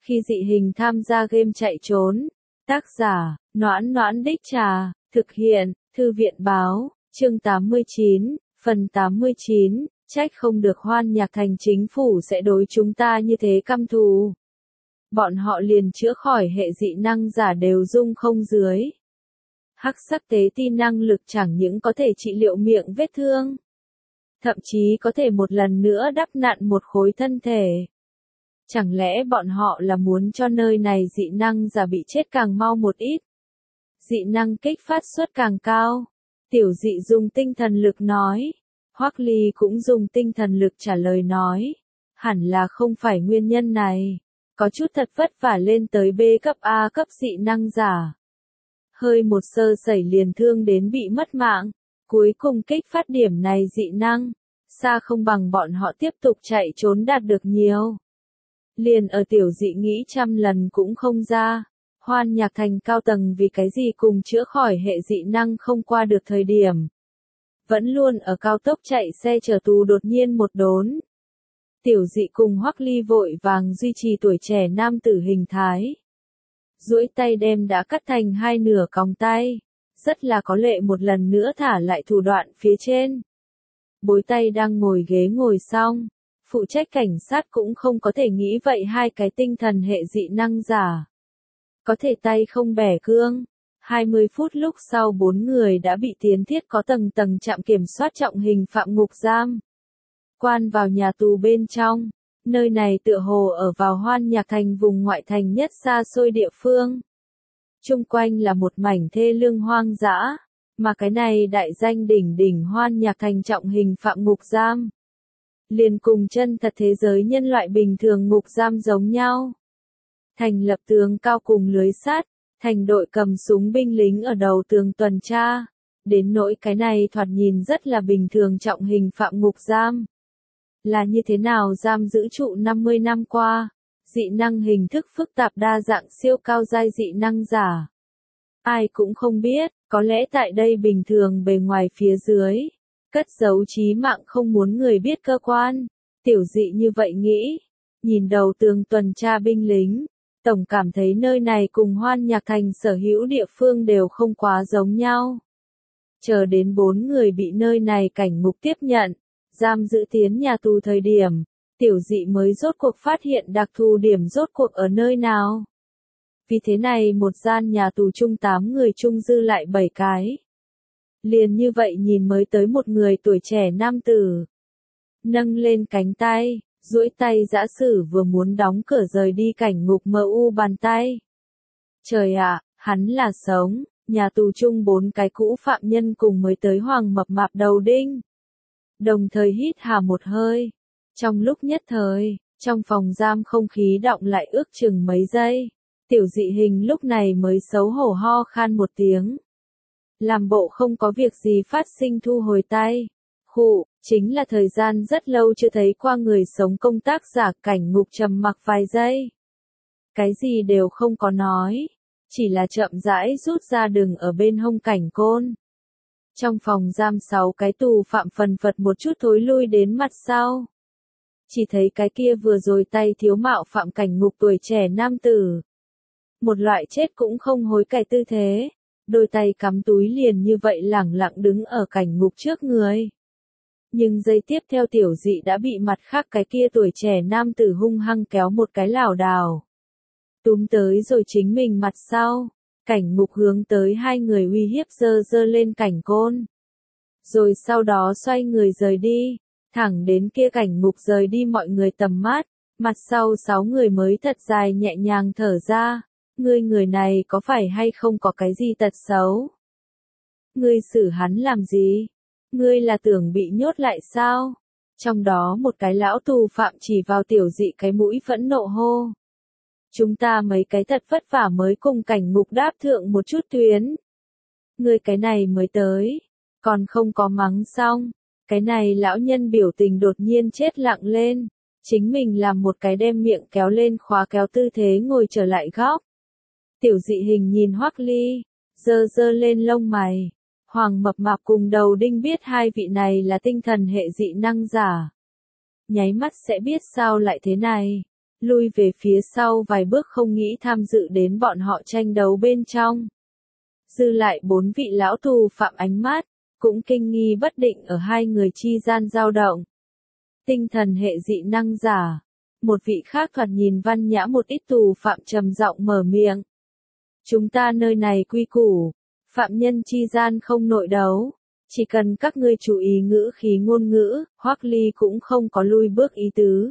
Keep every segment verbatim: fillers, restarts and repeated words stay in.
Khi dị hình tham gia game chạy trốn. Tác giả, Noãn Noãn Đích Trà, thực hiện, Thư viện Báo, chương tám mươi chín, phần tám mươi chín, trách không được Hoan Nhạc Thành chính phủ sẽ đối chúng ta như thế căm thù. Bọn họ liền chữa khỏi hệ dị năng giả đều dung không dưới. Hắc sắc tế ti năng lực chẳng những có thể trị liệu miệng vết thương, thậm chí có thể một lần nữa đắp nặn một khối thân thể. Chẳng lẽ bọn họ là muốn cho nơi này dị năng giả bị chết càng mau một ít? Dị năng kích phát suất càng cao. Tiểu dị dùng tinh thần lực nói. Hoắc Ly cũng dùng tinh thần lực trả lời nói. Hẳn là không phải nguyên nhân này. Có chút thật vất vả lên tới B cấp A cấp dị năng giả. Hơi một sơ sẩy liền thương đến bị mất mạng. Cuối cùng kích phát điểm này dị năng. Xa không bằng bọn họ tiếp tục chạy trốn đạt được nhiều. Liền ở tiểu dị nghĩ trăm lần cũng không ra. Hoan Nhạc Thành cao tầng vì cái gì cùng chữa khỏi hệ dị năng không qua được thời điểm. Vẫn luôn ở cao tốc chạy xe chở tù đột nhiên một đốn. Tiểu dị cùng Hoắc Ly vội vàng duy trì tuổi trẻ nam tử hình thái. Duỗi tay đem đã cắt thành hai nửa còng tay. Rất là có lệ một lần nữa thả lại thủ đoạn phía trên. Bối tay đang ngồi ghế ngồi xong. Phụ trách cảnh sát cũng không có thể nghĩ vậy hai cái tinh thần hệ dị năng giả. Có thể tay không bẻ cương. hai mươi phút lúc sau bốn người đã bị tiến thiết có tầng tầng trạm kiểm soát trọng hình phạm ngục giam. Quan vào nhà tù bên trong. Nơi này tựa hồ ở vào Hoan Nhạc Thành vùng ngoại thành nhất xa xôi địa phương. Chung quanh là một mảnh thê lương hoang dã. Mà cái này đại danh đỉnh đỉnh Hoan Nhạc Thành trọng hình phạm ngục giam. Liền cùng chân thật thế giới nhân loại bình thường ngục giam giống nhau. Thành lập tường cao cùng lưới sắt, thành đội cầm súng binh lính ở đầu tường tuần tra. Đến nỗi cái này thoạt nhìn rất là bình thường trọng hình phạm ngục giam. Là như thế nào giam giữ trụ năm mươi năm qua, dị năng hình thức phức tạp đa dạng siêu cao giai dị năng giả. Ai cũng không biết, có lẽ tại đây bình thường bề ngoài phía dưới. Cất giấu chí mạng không muốn người biết cơ quan. Tiểu dị như vậy nghĩ. Nhìn đầu tường tuần tra binh lính. Tổng cảm thấy nơi này cùng Hoan Nhạc Thành sở hữu địa phương đều không quá giống nhau. Chờ đến bốn người bị nơi này cảnh ngục tiếp nhận. Giam giữ tiến nhà tù thời điểm. Tiểu dị mới rốt cuộc phát hiện đặc thù điểm rốt cuộc ở nơi nào. Vì thế này một gian nhà tù chung tám người chung dư lại bảy cái. Liền như vậy nhìn mới tới một người tuổi trẻ nam tử. Nâng lên cánh tay, duỗi tay giã sử vừa muốn đóng cửa rời đi cảnh ngục mờ u bàn tay. Trời ạ, hắn là sống, nhà tù chung bốn cái cũ phạm nhân cùng mới tới hoàng mập mạp đầu đinh. Đồng thời hít hà một hơi. Trong lúc nhất thời, trong phòng giam không khí đọng lại ước chừng mấy giây. Tiểu dị hình lúc này mới xấu hổ ho khan một tiếng. Làm bộ không có việc gì phát sinh thu hồi tay. Khụ, chính là thời gian rất lâu chưa thấy qua người sống công tác giả cảnh ngục trầm mặc vài giây. Cái gì đều không có nói. Chỉ là chậm rãi rút ra đừng ở bên hông cảnh côn. Trong phòng giam sáu cái tù phạm phần phật một chút thối lui đến mặt sau. Chỉ thấy cái kia vừa rồi tay thiếu mạo phạm cảnh ngục tuổi trẻ nam tử. Một loại chết cũng không hối cải tư thế. Đôi tay cắm túi liền như vậy lẳng lặng đứng ở cảnh ngục trước người. Nhưng giây tiếp theo tiểu dị đã bị mặt khác cái kia tuổi trẻ nam tử hung hăng kéo một cái lảo đảo. Túm tới rồi chính mình mặt sau. Cảnh ngục hướng tới hai người uy hiếp giơ giơ lên cảnh côn. Rồi sau đó xoay người rời đi. Thẳng đến kia cảnh ngục rời đi mọi người tầm mắt. Mặt sau sáu người mới thật dài nhẹ nhàng thở ra. Ngươi người này có phải hay không có cái gì tật xấu? Ngươi xử hắn làm gì? Ngươi là tưởng bị nhốt lại sao? Trong đó một cái lão tù phạm chỉ vào tiểu dị cái mũi phẫn nộ hô. Chúng ta mấy cái thật vất vả mới cùng cảnh ngục đáp thượng một chút tuyến. Ngươi cái này mới tới, còn không có mắng xong. Cái này lão nhân biểu tình đột nhiên chết lặng lên. Chính mình làm một cái đem miệng kéo lên khóa kéo tư thế ngồi trở lại góc. Tiểu dị hình nhìn Hoắc Ly, dơ dơ lên lông mày. Hoàng mập mạp cùng đầu đinh biết hai vị này là tinh thần hệ dị năng giả. Nháy mắt sẽ biết sao lại thế này. lui về phía sau vài bước không nghĩ tham dự đến bọn họ tranh đấu bên trong. Dư lại bốn vị lão tù phạm ánh mắt, cũng kinh nghi bất định ở hai người chi gian dao động. Tinh thần hệ dị năng giả. Một vị khác thoạt nhìn văn nhã một ít tù phạm trầm giọng mở miệng. Chúng ta nơi này quy củ, phạm nhân chi gian không nội đấu, chỉ cần các ngươi chú ý ngữ khí ngôn ngữ, Hoắc Ly cũng không có lui bước ý tứ.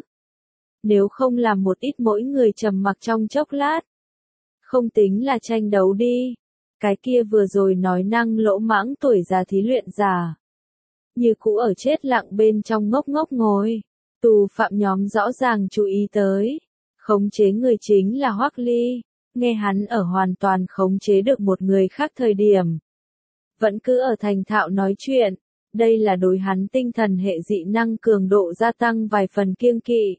Nếu không làm một ít mỗi người trầm mặc trong chốc lát, không tính là tranh đấu đi. Cái kia vừa rồi nói năng lỗ mãng tuổi già thí luyện già, như cũ ở chết lặng bên trong ngốc ngốc ngồi. Tù phạm nhóm rõ ràng chú ý tới, khống chế người chính là Hoắc Ly, nghe hắn ở hoàn toàn khống chế được một người khác thời điểm. Vẫn cứ ở thành thạo nói chuyện, đây là đối hắn tinh thần hệ dị năng cường độ gia tăng vài phần kiêng kỵ.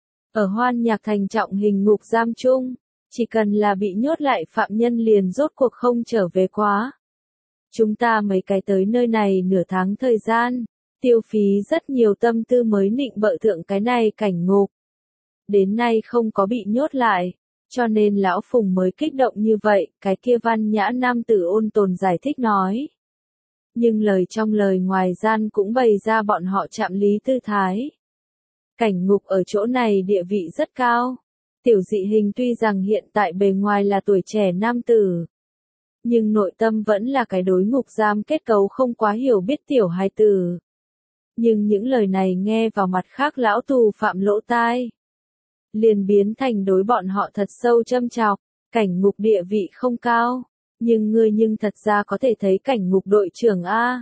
Ở Hoan Nhạc Thành trọng hình ngục giam chung, chỉ cần là bị nhốt lại phạm nhân liền rốt cuộc không trở về quá. Chúng ta mấy cái tới nơi này nửa tháng thời gian, tiêu phí rất nhiều tâm tư mới nịnh bợ thượng cái này cảnh ngục. Đến nay không có bị nhốt lại, cho nên lão Phùng mới kích động như vậy, cái kia văn nhã nam tử ôn tồn giải thích nói. Nhưng lời trong lời ngoài gian cũng bày ra bọn họ chạm lý tư thái. Cảnh ngục ở chỗ này địa vị rất cao. Tiểu dị hình tuy rằng hiện tại bề ngoài là tuổi trẻ nam tử, nhưng nội tâm vẫn là cái đối ngục giam kết cấu không quá hiểu biết tiểu hài tử. Nhưng những lời này nghe vào mặt khác lão tù phạm lỗ tai, liền biến thành đối bọn họ thật sâu châm chọc. Cảnh ngục địa vị không cao, nhưng ngươi nhưng thật ra có thể thấy cảnh ngục đội trưởng A.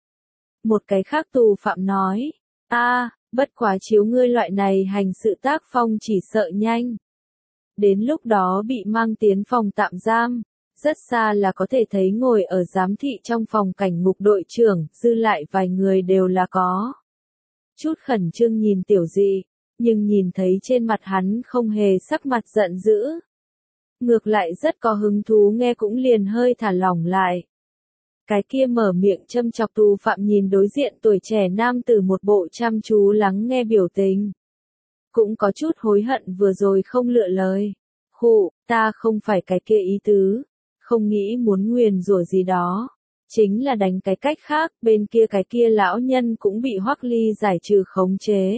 Một cái khác tù phạm nói, A, bất quá chiếu ngươi loại này hành sự tác phong chỉ sợ nhanh. Đến lúc đó bị mang tiến phòng tạm giam, rất xa là có thể thấy ngồi ở giám thị trong phòng cảnh ngục đội trưởng, dư lại vài người đều là có chút khẩn trương nhìn tiểu dị, nhưng nhìn thấy trên mặt hắn không hề sắc mặt giận dữ. Ngược lại rất có hứng thú nghe cũng liền hơi thả lỏng lại. Cái kia mở miệng châm chọc tù phạm nhìn đối diện tuổi trẻ nam tử một bộ chăm chú lắng nghe biểu tình. Cũng có chút hối hận vừa rồi không lựa lời. Khụ, ta không phải cái kia ý tứ, không nghĩ muốn nguyền rủa gì đó. Chính là đánh cái cách khác, bên kia cái kia lão nhân cũng bị Hoắc Ly giải trừ khống chế.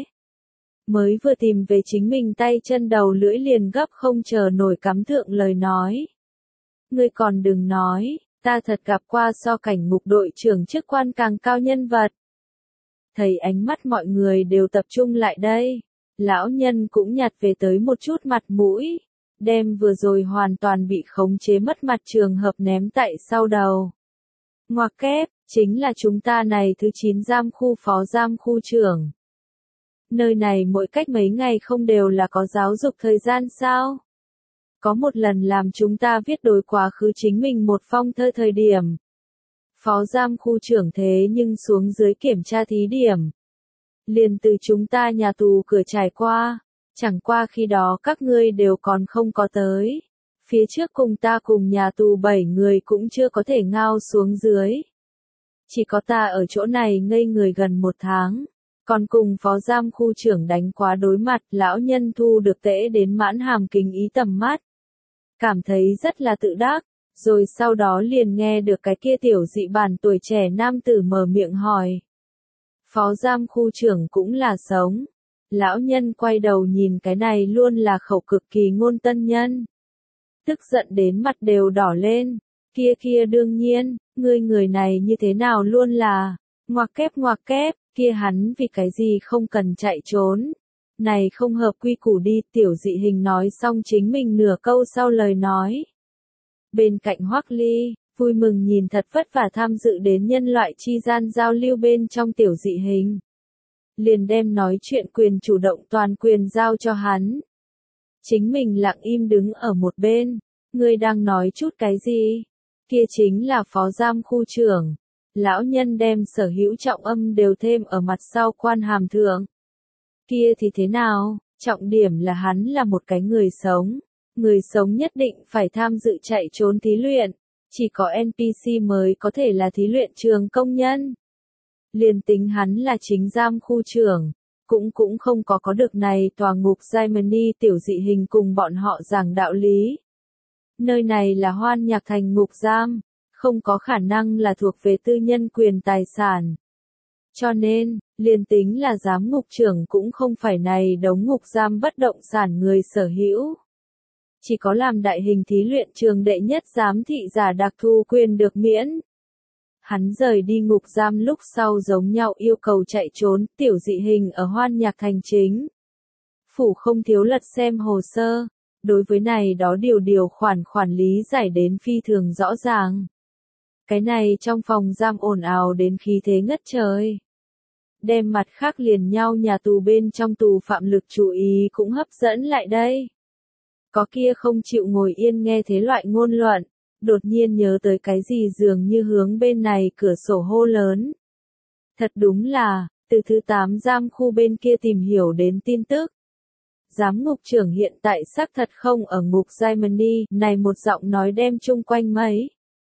Mới vừa tìm về chính mình tay chân đầu lưỡi liền gấp không chờ nổi cắm thượng lời nói. Ngươi còn đừng nói, ta thật gặp qua so cảnh ngục đội trưởng chức quan càng cao nhân vật. Thấy ánh mắt mọi người đều tập trung lại đây, lão nhân cũng nhặt về tới một chút mặt mũi, đem vừa rồi hoàn toàn bị khống chế mất mặt trường hợp ném tại sau đầu. Ngoặc kép, chính là chúng ta này thứ chín giam khu phó giam khu trưởng. Nơi này mỗi cách mấy ngày không đều là có giáo dục thời gian sao? Có một lần làm chúng ta viết đối quá khứ chính mình một phong thơ thời điểm. Phó giam khu trưởng thế nhưng xuống dưới kiểm tra thí điểm. Liền từ chúng ta nhà tù cửa trải qua, chẳng qua khi đó các ngươi đều còn không có tới. Phía trước cùng ta cùng nhà tù bảy người cũng chưa có thể ngao xuống dưới. Chỉ có ta ở chỗ này ngây người gần một tháng. Còn cùng phó giam khu trưởng đánh quá đối mặt, lão nhân thu được tễ đến mãn hàm kính ý tầm mắt. Cảm thấy rất là tự đắc, rồi sau đó liền nghe được cái kia tiểu dị bản tuổi trẻ nam tử mở miệng hỏi. Phó giam khu trưởng cũng là sống. Lão nhân quay đầu nhìn cái này luôn là khẩu cực kỳ ngôn tân nhân. Tức giận đến mặt đều đỏ lên, kia kia đương nhiên, ngươi người này như thế nào luôn là, ngoặc kép ngoặc kép. Kia hắn vì cái gì không cần chạy trốn. Này không hợp quy củ đi, tiểu dị hình nói xong chính mình nửa câu sau lời nói. Bên cạnh Hoắc Ly, vui mừng nhìn thật vất vả tham dự đến nhân loại chi gian giao lưu bên trong tiểu dị hình. Liền đem nói chuyện quyền chủ động toàn quyền giao cho hắn. Chính mình lặng im đứng ở một bên, ngươi đang nói chút cái gì? Kia chính là phó giam khu trưởng. Lão nhân đem sở hữu trọng âm đều thêm ở mặt sau quan hàm thượng. Kia thì thế nào, trọng điểm là hắn là một cái người sống. Người sống nhất định phải tham dự chạy trốn thí luyện. Chỉ có en pê xê mới có thể là thí luyện trường công nhân. Liền tính hắn là chính giam khu trưởng. cũng cũng không có có được này tòa ngục Germany tiểu dị hình cùng bọn họ giảng đạo lý. Nơi này là Hoan Nhạc Thành ngục giam, không có khả năng là thuộc về tư nhân quyền tài sản. Cho nên, liền tính là giám ngục trưởng cũng không phải này đống ngục giam bất động sản người sở hữu. Chỉ có làm đại hình thí luyện trường đệ nhất giám thị giả đặc thù quyền được miễn. Hắn rời đi ngục giam lúc sau giống nhau yêu cầu chạy trốn, tiểu dị hình ở Hoan Nhạc Thành chính. Phủ không thiếu lật xem hồ sơ, đối với này đó điều điều khoản khoản lý giải đến phi thường rõ ràng. Cái này trong phòng giam ồn ào đến khí thế ngất trời. Đem mặt khác liền nhau nhà tù bên trong tù phạm lực chú ý cũng hấp dẫn lại đây. Có kia không chịu ngồi yên nghe thế loại ngôn luận, đột nhiên nhớ tới cái gì dường như hướng bên này cửa sổ hô lớn. Thật đúng là, từ thứ tám giam khu bên kia tìm hiểu đến tin tức. Giám ngục trưởng hiện tại xác thật không ở ngục Germany, này một giọng nói đem chung quanh mấy.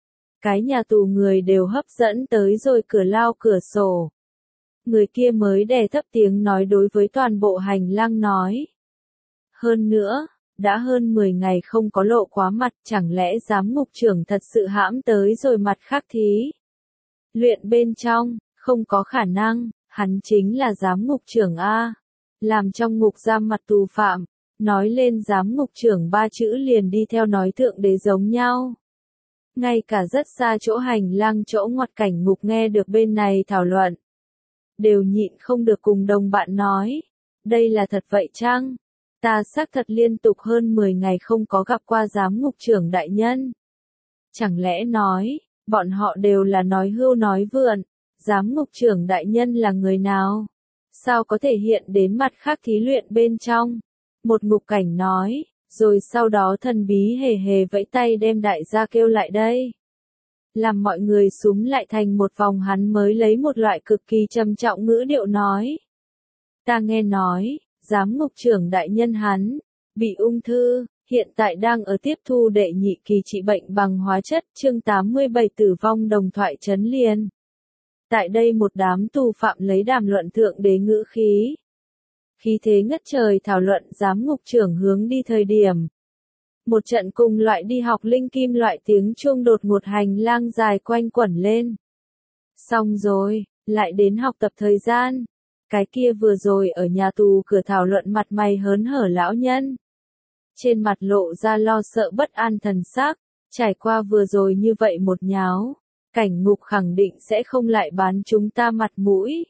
Cái nhà tù người đều hấp dẫn tới rồi cửa lao cửa sổ. Người kia mới đè thấp tiếng nói đối với toàn bộ hành lang nói. Hơn nữa, đã hơn mười ngày không có lộ quá mặt, chẳng lẽ giám ngục trưởng thật sự hãm tới rồi mặt khác thí. Luyện bên trong, không có khả năng, hắn chính là giám ngục trưởng A. Làm trong ngục giam mặt tù phạm, nói lên giám ngục trưởng ba chữ liền đi theo nói thượng đế giống nhau. Ngay cả rất xa chỗ hành lang chỗ ngoặt cảnh ngục nghe được bên này thảo luận. Đều nhịn không được cùng đồng bạn nói. Đây là thật vậy chăng? Ta xác thật liên tục hơn mười ngày không có gặp qua giám ngục trưởng đại nhân. Chẳng lẽ nói, bọn họ đều là nói hưu nói vượn, giám ngục trưởng đại nhân là người nào? Sao có thể hiện đến mặt khác thí luyện bên trong? Một ngục cảnh nói, rồi sau đó thần bí hề hề vẫy tay đem đại gia kêu lại đây. Làm mọi người súm lại thành một vòng hắn mới lấy một loại cực kỳ trầm trọng ngữ điệu nói. Ta nghe nói, giám ngục trưởng đại nhân hắn, bị ung thư, hiện tại đang ở tiếp thu đệ nhị kỳ trị bệnh bằng hóa chất, chương tám mươi bảy tử vong đồng thoại trấn liền. Tại đây một đám tù phạm lấy đàm luận thượng đế ngữ khí. Khí thế ngất trời thảo luận giám ngục trưởng hướng đi thời điểm. Một trận cùng loại đi học linh kim loại tiếng chuông đột ngột hành lang dài quanh quẩn lên. Xong rồi, lại đến học tập thời gian. Cái kia vừa rồi ở nhà tù cửa thảo luận mặt mày hớn hở lão nhân. Trên mặt lộ ra lo sợ bất an thần sắc, trải qua vừa rồi như vậy một nháo. Cảnh ngục khẳng định sẽ không lại bán chúng ta mặt mũi.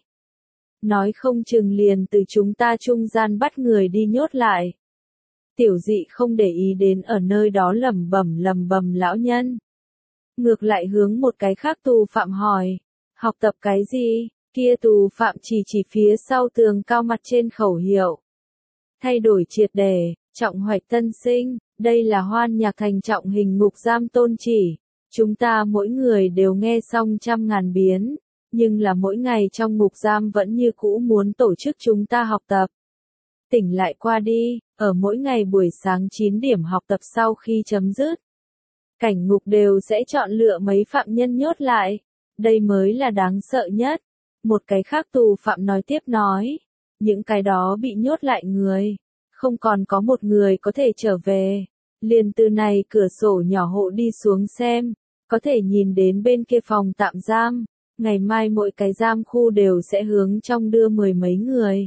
Nói không chừng liền từ chúng ta trung gian bắt người đi nhốt lại. Tiểu dị không để ý đến ở nơi đó lẩm bẩm lẩm bẩm lão nhân. Ngược lại hướng một cái khác tù phạm hỏi. Học tập cái gì? Kia tù phạm chỉ chỉ phía sau tường cao mặt trên khẩu hiệu. Thay đổi triệt đề, trọng hoạch tân sinh, đây là Hoan Nhạc Thành trọng hình ngục giam tôn chỉ. Chúng ta mỗi người đều nghe xong trăm ngàn biến, nhưng là mỗi ngày trong ngục giam vẫn như cũ muốn tổ chức chúng ta học tập. Tỉnh lại qua đi, ở mỗi ngày buổi sáng chín điểm học tập sau khi chấm dứt. Cảnh ngục đều sẽ chọn lựa mấy phạm nhân nhốt lại. Đây mới là đáng sợ nhất. Một cái khác tù phạm nói tiếp nói. Những cái đó bị nhốt lại người. Không còn có một người có thể trở về. Liền từ này cửa sổ nhỏ hộ đi xuống xem. Có thể nhìn đến bên kia phòng tạm giam. Ngày mai mỗi cái giam khu đều sẽ hướng trong đưa mười mấy người.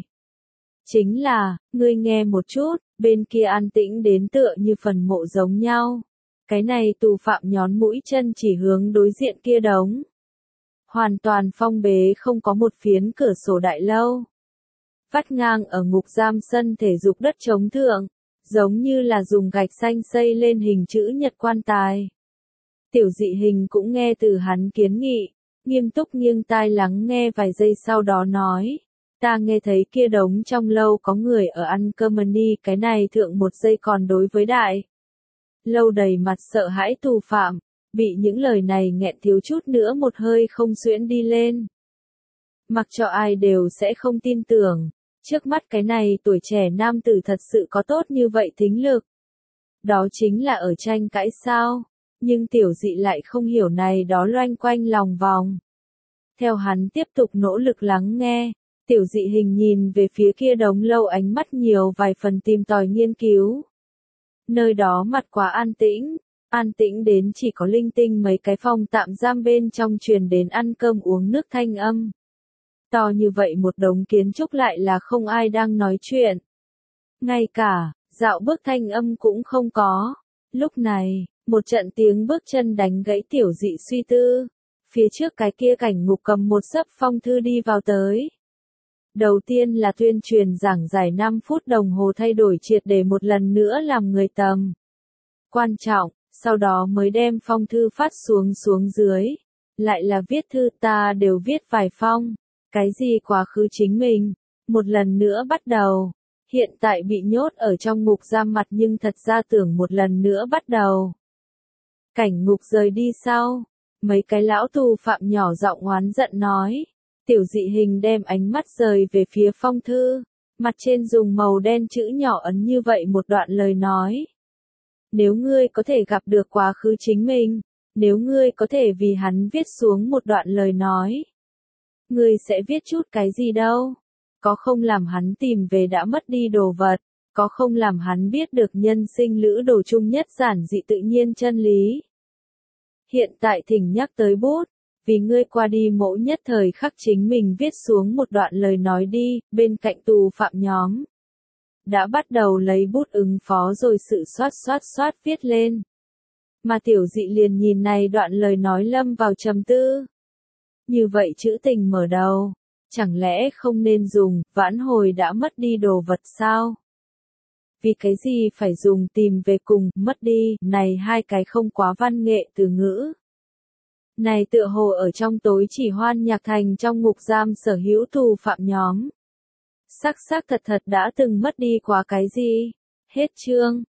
Chính là, ngươi nghe một chút, bên kia an tĩnh đến tựa như phần mộ giống nhau. Cái này tù phạm nhón mũi chân chỉ hướng đối diện kia đống. Hoàn toàn phong bế không có một phiến cửa sổ đại lâu. Vắt ngang ở ngục giam sân thể dục đất trống thượng, giống như là dùng gạch xanh xây lên hình chữ nhật quan tài. Tiểu dị hình cũng nghe từ hắn kiến nghị, nghiêm túc nghiêng tai lắng nghe vài giây sau đó nói. Ta nghe thấy kia đống trong lâu có người ở ăn cơm ni, cái này thượng một giây còn đối với đại. Lâu đầy mặt sợ hãi tù phạm, bị những lời này nghẹn thiếu chút nữa một hơi không xuyễn đi lên. Mặc cho ai đều sẽ không tin tưởng, trước mắt cái này tuổi trẻ nam tử thật sự có tốt như vậy thính lực. Đó chính là ở tranh cãi sao, nhưng tiểu dị lại không hiểu này đó loanh quanh lòng vòng. Theo hắn tiếp tục nỗ lực lắng nghe. Tiểu dị hình nhìn về phía kia đống lâu, ánh mắt nhiều vài phần tìm tòi nghiên cứu. Nơi đó mặt quá an tĩnh, an tĩnh đến chỉ có linh tinh mấy cái phòng tạm giam bên trong truyền đến ăn cơm uống nước thanh âm. To như vậy một đống kiến trúc lại là không ai đang nói chuyện. Ngay cả, dạo bước thanh âm cũng không có. Lúc này, một trận tiếng bước chân đánh gãy tiểu dị suy tư. Phía trước cái kia cảnh ngục cầm một xấp phong thư đi vào tới. Đầu tiên là tuyên truyền giảng giải năm phút đồng hồ thay đổi triệt để một lần nữa làm người tầm quan trọng, sau đó mới đem phong thư phát xuống xuống dưới. Lại là viết thư, ta đều viết vài phong. Cái gì quá khứ chính mình, một lần nữa bắt đầu. Hiện tại bị nhốt ở trong ngục giam mặt nhưng thật ra tưởng một lần nữa bắt đầu. Cảnh ngục rời đi sau, mấy cái lão tù phạm nhỏ giọng oán giận nói. Tiểu dị hình đem ánh mắt rời về phía phong thư, mặt trên dùng màu đen chữ nhỏ ấn như vậy một đoạn lời nói. Nếu ngươi có thể gặp được quá khứ chính mình, nếu ngươi có thể vì hắn viết xuống một đoạn lời nói, ngươi sẽ viết chút cái gì đâu? Có không làm hắn tìm về đã mất đi đồ vật, có không làm hắn biết được nhân sinh lữ đồ chung nhất giản dị tự nhiên chân lý. Hiện tại thỉnh nhắc tới bút, vì ngươi qua đi mỗi nhất thời khắc chính mình viết xuống một đoạn lời nói đi, bên cạnh tù phạm nhóm. Đã bắt đầu lấy bút ứng phó rồi sự xoát xoát xoát viết lên. Mà tiểu dị liền nhìn này đoạn lời nói lâm vào trầm tư. Như vậy chữ tình mở đầu, chẳng lẽ không nên dùng, vãn hồi đã mất đi đồ vật sao? Vì cái gì phải dùng tìm về cùng, mất đi, này hai cái không quá văn nghệ từ ngữ. Này tựa hồ ở trong tối chỉ hoan nhạc thành trong ngục giam sở hữu tù phạm nhóm. Sắc sắc thật thật đã từng mất đi quá cái gì? Hết chương.